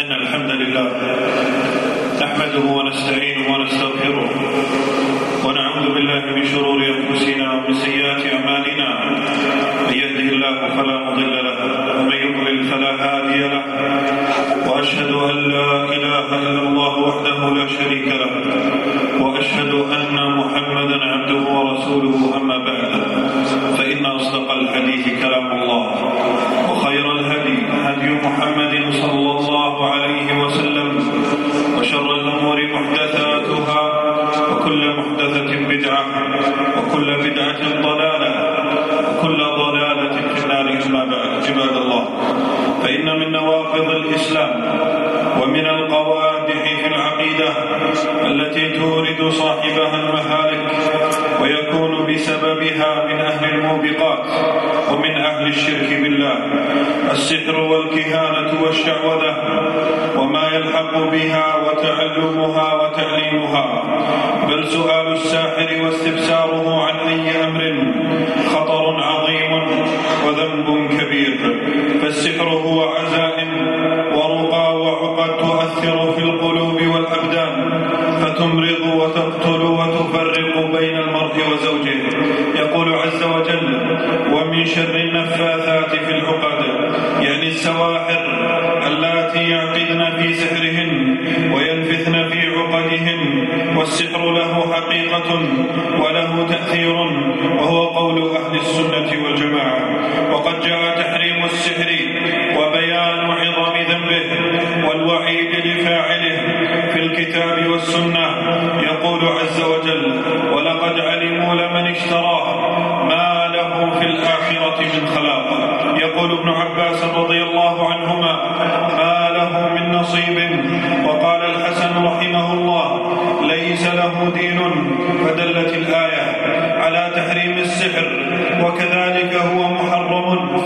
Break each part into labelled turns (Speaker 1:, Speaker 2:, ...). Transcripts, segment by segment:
Speaker 1: إن الحمد لله نحمده ونستعينه ونستغفره ونعوذ بالله من شرور أنفسنا ومن سيئات أعمالنا. من يهده الله فلا مضل له ومن يضلل فلا هادي له، وأشهد أن لا إله إلا الله وحده لا شريك له، وأشهد أن محمدا عبده ورسوله. أما بعد، فإن أصدق الحديث كلام الله، وخير الهدي هدي محمد صلى الله عليه وسلم، وشر الأمور محدثاتها، وكل محدثة بدعة، وكل بدعة ضلالة، وكل ضلالة في النار. أما بعد، عباد الله، فإن من نواقض الإسلام ومن القوادح في العقيدة التي تورد صاحبها المهالك ويكون بسببها من أهل الموبقات ومن أهل الشرك بالله السحر والكهانة والشعوذة وما يلحق بها وتعلمها وتعليمها، بل سؤال الساحر واستفساره عن أي أمر خطر عظيم وذنب كبير. فالسحر هو عزائم ورقى وعقد تؤثر في القلوب والأبدان، فتمرض وتقتل وتفرق بين المرء وزوجه. يقول عز وجل: ومن شر النفاثات في العقد، يعني السواحر اللاتي يعقدن في سحرهن وينفثن في عقدهن. والسحر له حقيقة وله تأثير، وهو قول أهل السنة والجماعة. وقد جاء تحريم السحر وبيان عظم ذنبه والوعيد لفاعله في الكتاب والسنة. يقول عز وجل: ولقد علموا لمن اشتراه ما له في الآخرة من خلاق. يقول ابن عباس رضي الله عنهما: ما له من نصيب. وقال الحسن رحمه الله: ليس له دين. فدلت الآية على تحريم السحر، وكذلك هو محرم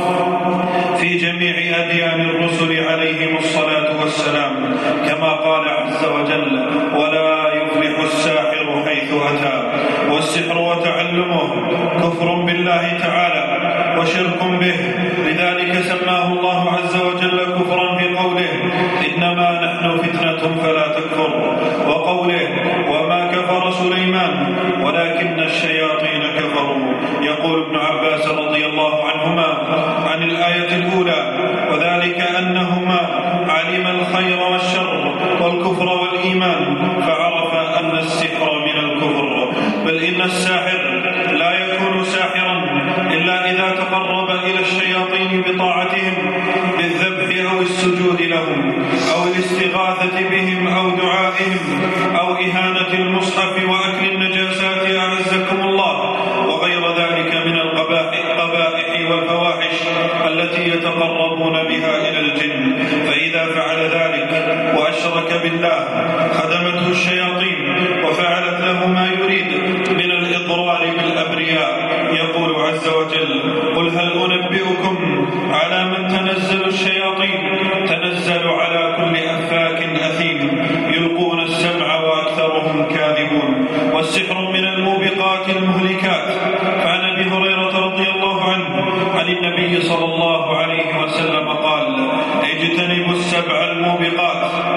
Speaker 1: في جميع أديان الرسل عليهم الصلاة والسلام، كما قال عز وجل: ولا يفلح الساحر حيث أتى. والسحر وتعلمه كفر بالله تعالى وشرك به، لذلك سماه الله عز وجل كفرا في قوله: إنما نحن فتنة فلا تكفر، وقوله: وما كفر سليمان ولكن الشياطين كفروا. يقول ابن عباس رضي الله عنهما عن الآية الأولى: وذلك أنهما علم الخير والشر والكفر والإيمان، فعرف أن السحر من الكفر. بل إن الساحر لا يكون ساحرا إلا إذا تقرب إلى الشياطين بطاعتهم بالذبح أو السجود لهم أو الاستغاثة بهم أو دعائهم أو إهانة المصحف وأكل النجاسات أعزكم الله، وغير ذلك من القبائح والفواحش التي يتقربون بها إلى الجن. فإذا فعل ذلك وأشرك بالله خدمته الشياطين وفعلت له ما يريد من الإضرار بالأبرياء. يقول عز وجل: قل هل أنبئكم على من تنزل الشياطين؟ تنزل على كل أفاك أثيم يلقون السمع وأكثرهم كاذبون. والسحر من الموبقات المهلكات. فعن أبي هريرة رضي الله عنه عن النبي صلى الله عليه وسلم قال: اجتنبوا السبع الموبقات.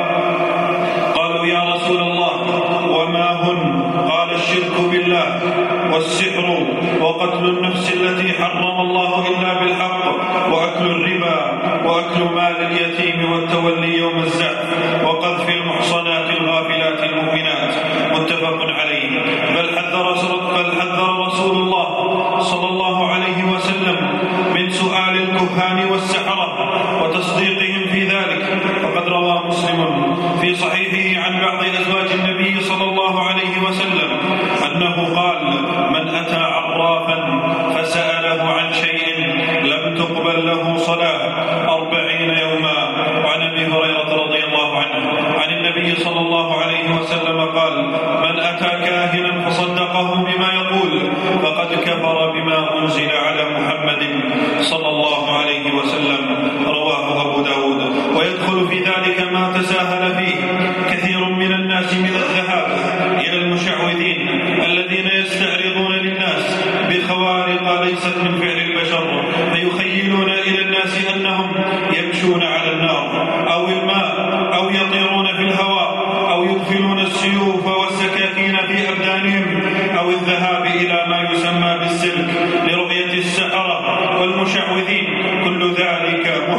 Speaker 1: قالوا: يا رسول الله وما هن؟ قال: الشرك بالله، والسحر، وقتل النفس التي حرم الله إلا بالحق، وأكل الربا، وأكل مال اليتيم، والتولي يوم الزحف، وقذف المحصنات الغافلات المؤمنات. متفق عليه. بل حذر رسول الله صلى الله عليه وسلم من سؤال الكهان والسحرة وتصديقهم في ذلك. فقد روى مسلم في صحيحه عن بعض أزواج النبي صلى الله عليه وسلم أنه قال: من أتى عرافا فسأله عن شيء لم تقبل له صلاة 40 يوما. وعن أبي هريرة رضي الله عنه عن النبي صلى الله عليه وسلم قال: من أتى كاهنا فصدقه بما يقول فقد كفر بما أنزل على محمد صلى الله عليه وسلم. رواه أبو داود. ويدخل في ذلك ما تساهل فيه كثير من الناس من الذهاب إلى المشعوذين الذين يستعرضون للناس بخوارق ليست من فعل البشر، فيخيلون إلى الناس أنهم يمشون على النار أو الماء أو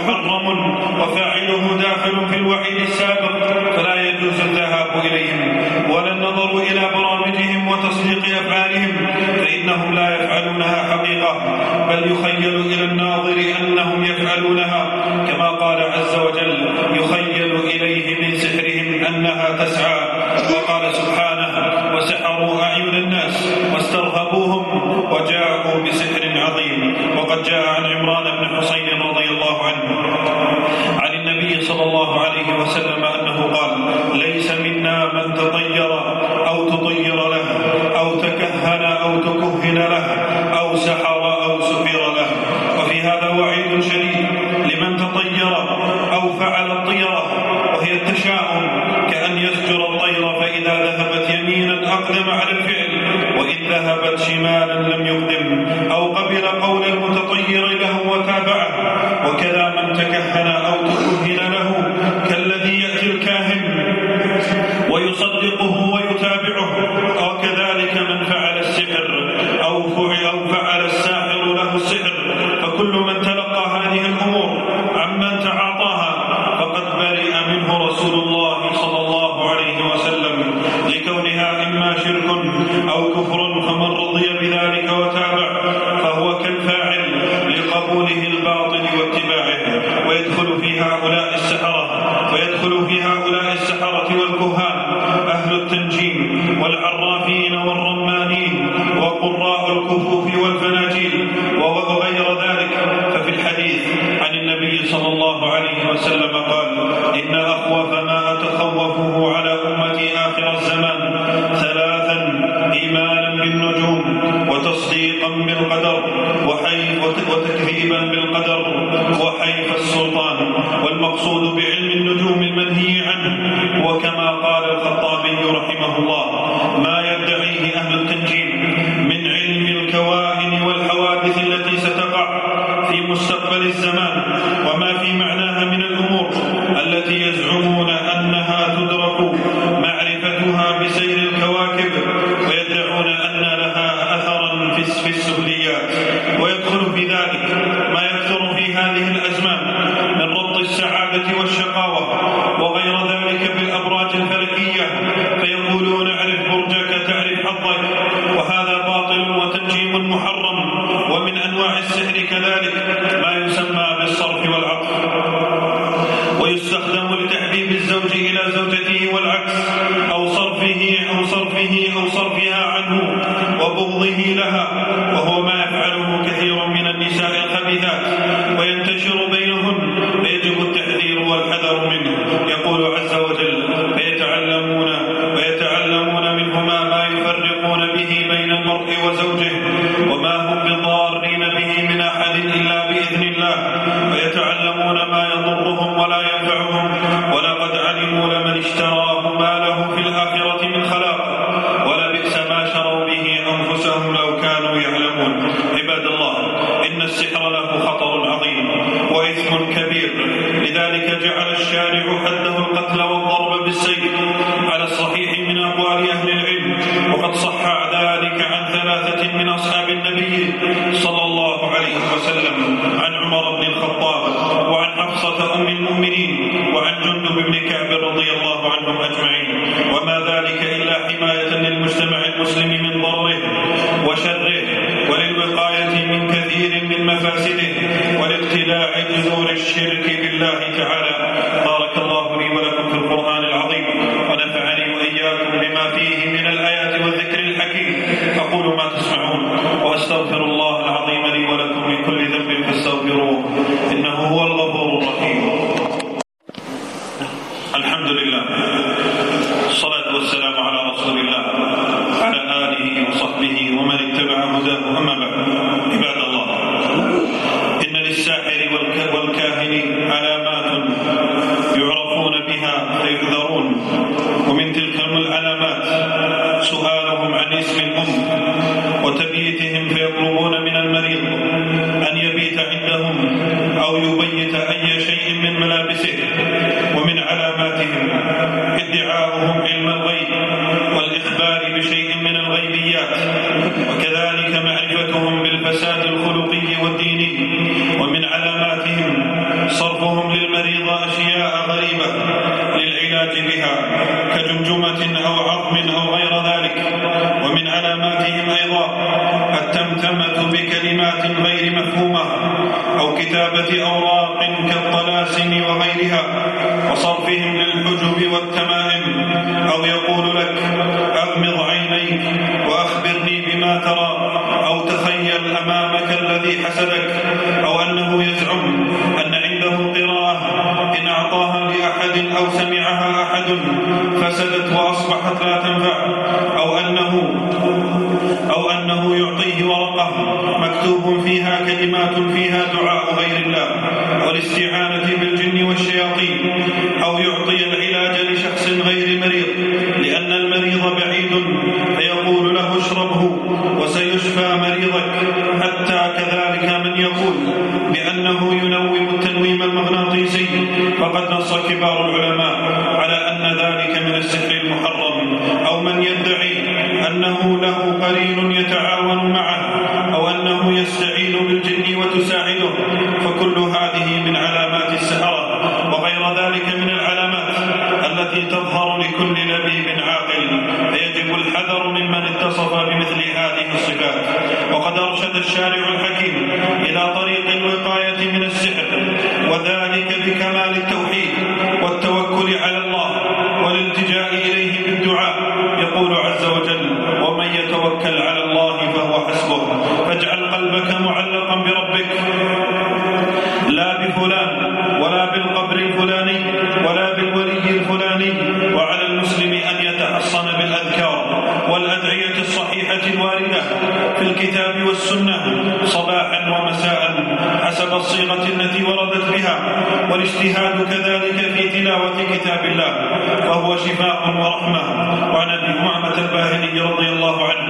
Speaker 1: محرم وفاعله داخل في الوعيد السابق، فلا يجوز الذهاب إليهم ولا النظر إلى برامجهم وتصديق أفعالهم، فإنهم لا يفعلونها حقيقة، بل يخيل إلى الناظر أنهم يفعلونها، كما قال عز وجل: يخيل إليه من سحرهم أنها تسعى. وقال سبحانه: وسحروا أعين الناس واسترهبوهم وجاءوا بسحر عظيم. وقد جاء عن عمران بن حسين رضي الله عنه عن النبي صلى الله عليه وسلم أنه قال: ليس منا من تطير أو تطير له أو تكهن أو تكهن له أو سحر أو سحر له. وفي هذا وعيد شديد لمن تطير أو فعل الطيرة، وهي التشاؤم، كأن يسجر الطير فإذا ذهبت يمينا أقدم على الفعل، وإن ذهبت شمالا لم يقدم، أو قبل قول المتطير له وتابعه. وكذا من تكهن أو تكهن له كالذي يأتي الكاهن ويصدقه ويتابعه، أو كذلك من فعل السحر أو فعل الساحر له السحر. فكل من تلقى هذه الأمور عمن تعاطاها فقد برئ منه رسول الله صلى الله عليه وسلم، لكونها إما شرك أو كفر، فمن رضي بذلك وتابع فهو كالفاعل لقبوله الباطل واتباعه. ويدخل في هؤلاء السحرة والكهان أهل التنجيم والعرافين والرمانين وقراء الكفوف والفناجيل وغير ذلك. ففي الحديث عن النبي صلى الله عليه وسلم قال: إن أخوف ما أتخوفه على أمتي آخر الزمان ثلاثا: إيمانا بالنجوم، وتصديقا بالقدر، وتكذيبا بالقدر، وحيف السلطان. والمقصود بعلم النجوم المنهي عنه، وكما قال الخطابي رحمه الله: ما يدعيه أهل التنجيم من علم الكواهن والحوادث التي ستقع في مستقبل الزمان، وما في معناها من الأمور التي يزعمون أنها تدرك معرفتها بسير الكواكب، ويدعون أن لها أثرا في السفليات. ويدخل في ذلك ما يكثر في هذه الأزمان من ربط السعادة والشقاوة وغير ذلك بالأبراج الفلكية، فيقولون: اعرف برجك تعرف حظك، وهذا باطل وتنجيم محرم. ومن أنواع السحر كذلك ما يسمى بالصرف والعطف، ويستخدم لتحبيب الزوج إلى زوجته والعكس، أو صرفها عنه وبغضه لها، وهو ما يفعله كثير من النساء الخبيثات وينتشر بينهن، فيجب التحذير والحذر منه. يقول عز وجل: ويتعلمون منهما ما يفرقون به بين المرء وزوجه، وما هم بضارين به من أحد إلا بإذن الله، ويتعلمون ما يضرهم ولا ينفعهم، ولقد علموا لمن اشتراه ما له في الآخرة من خلاق، ولبئس ما شروا به أنفسهم لو كانوا يعلمون. عباد الله، إن السحر له خطر عظيم وإثم كبير، لذلك جعل الشارع حده القتل والضرب بالسيف على الصحيح من أقوال أهل العلم. وقد صح ذلك عن ثلاثة من أصحاب النبي صلى الله عليه وسلم: عن عمر بن الخطاب، وعن حفصة أم المؤمنين، وعن جندب بن كعب رضي الله عنهم أجمعين. وما ذلك إلا حماية للمجتمع المسلم من ضرره وشره، وللوقاية من كثير من مفاسده، والاقتلاع جذور الشرك بالله تعالى. بارك الله لي ولكم في القرآن العظيم، ونفعني وإياكم بما فيه من الآيات والذكر الحكيم. أقول ما تسمعون، وأستغفر الله العظيم لي ولكم من كل ذنب فاستغفروه، إنه هو الغفور الرحيم. الحمد لله، الصلاة والسلام على رسول الله وعلى آله وصحبه ومن اتبع هداه. أما بعد، عباد الله، إن للساحر والكاهن علامات يعرفون بها فيحذرون، ومن تلك العلامات سؤالهم عن اسم الأم وتبييتهم، فيطلبون من المريض أن يبيت عندهم أو يبيت أي شيء من ملابسه. ومن علاماتهم ادعاؤهم علم الغيب والإخبار بشيء من الغيبيات، وكذلك معرفتهم بالفساد الخلقي والديني. ومن علاماتهم صرف أشياء غريبة للعلاج بها كجمجمة أو عظم أو غير ذلك. ومن علاماتهم أيضا التمتمة بكلمات غير مفهومة أو كتابة أوراق كالطلاسم وغيرها وصرفهم للحجب والتمائم، أو يقول لك أغمض عينيك وأخبرني بما ترى، أو تخيل أمامك الذي حسدك، أو أنه يزعم أن عنده قراءة إن أعطاها لأحد أو سمعها أحد فسدت وأصبحت لا تنفع، أو أنه يعطيه ورقة مكتوب فيها كلمات فيها دعاء غير الله والاستعانة بالجن والشياطين، أو يعطي العلاج لشخص غير مريض لأن المريض بعيد فيقول له اشربه وسيشفى مريضك. حتى كذلك من يقول بأنه ينوم التنويم المغناطيسي، فقد نص كبار العلماء على أن ذلك من السحر المحرم، أو من يدعي أنه له قرين يتعاون معه، أو أنه يستعين بالجن وتساعده، فكل هذه من علامات السحرة وغير ذلك من العلامات التي تظهر لكل لبيب عاقل، فيجب الحذر ممن اتصف بمثل هذه الصفات. وقد أرشد الشارع الحكيم إلى طريق الوقاية من السحر، وذلك بكمال التوحيد والتوكل على الله والالتجاء إليه بالدعاء. يقول عز وجل ومن يتوكل على الله فهو حسبه، فاجعل قلبك معلقا بربك لا بفلان ولا بالقبر الفلاني ولا بالولي الفلاني. وعلى المسلم أن يتحصن بالأذكار والأدعية الصحيحة الواردة في الكتاب والسنة صباحا ومساء حسب الصيغة التي وردت بها، والاجتهاد كذلك في تلاوة كتاب الله وهو شفاء ورحمة. وعن أبي أمامة الباهلي رضي الله عنه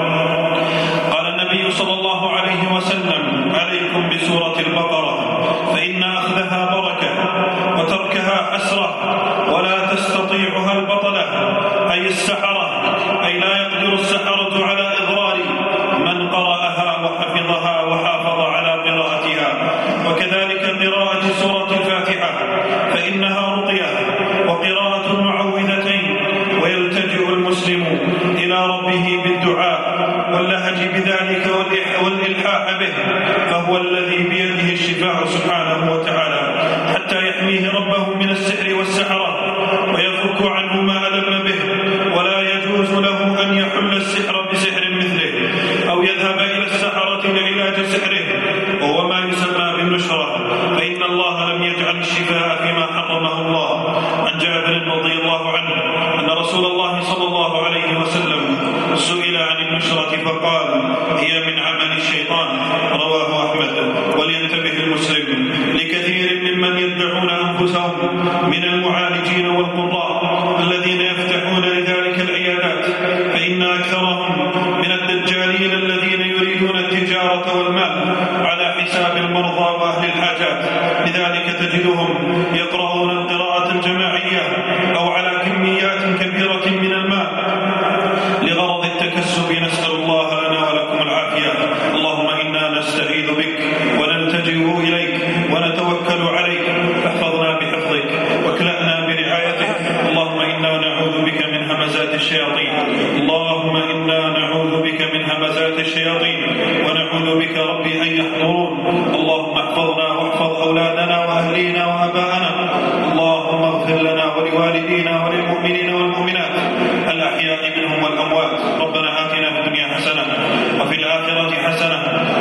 Speaker 1: قال النبي صلى الله عليه وسلم عليكم بسورة البقرة فإن أخذها بركة وتركها حسرة ولا تستطيعها البطلة، أي السحرة، أي لا يقدر السحرة على إضرار من قرأها وحفظها وحافظ على قراءتها. وكذلك قراءة سورة الفاتحة فإنها رقية وقراءة المعوذتين، ويلتجئ المسلم إلى ربه بالدعاء واللهج بذلك والإلحاح به، فهو الذي بيده الشفاء سبحانه وتعالى، حتى يحميه ربه من السحر والسحرة ويفك عنه ما ألم به. ولا يجوز له أن يحل السحر بسحر مثله أو يذهب إلى السحرة لعلاج سحره، وهو ما يسمى بالنشرة، فإن الله لم يجعل الشفاء فيما حرمه الله. عن جابر رضي الله عنه أن رسول الله صلى الله عليه وسلم سئل عن النشرة فقال هي من عمل الشيطان، رواه أحمد. ولينتبه المسلم لكثير ممن يدعون أنفسهم من المعالجين والقراء الذين يفتحون لذلك العيادات، فإن أكثرهم من الدجالين الذين يريدون التجارة والمال على حساب المرضى وأهل الحاجات. لذلك تجدهم يقرؤون القراءة الجماعية أو على كميات كبيرة من الماء لغرض التكسب. نسأل الله لنا ولكم العافية. اللهم إنا نستعيذ بك ونلتجئ إليك ونتوكل عليك، فاحفظنا بحفظك واكلأنا برعايتك. اللهم إنا نعوذ بك من همزات الشياطين، اللهم إنا نعوذ بك من همزات الشياطين ونعوذ بك ربي أن يحضرون. اللهم احفظنا واحفظ أولادنا وأهلينا وأباءنا. اللهم اغفر لنا ولوالدينا وللمؤمنين والمؤمنات الأحياء منهم والأموات. ربنا آتنا في الدنيا حسنة وفي الآخرة حسنة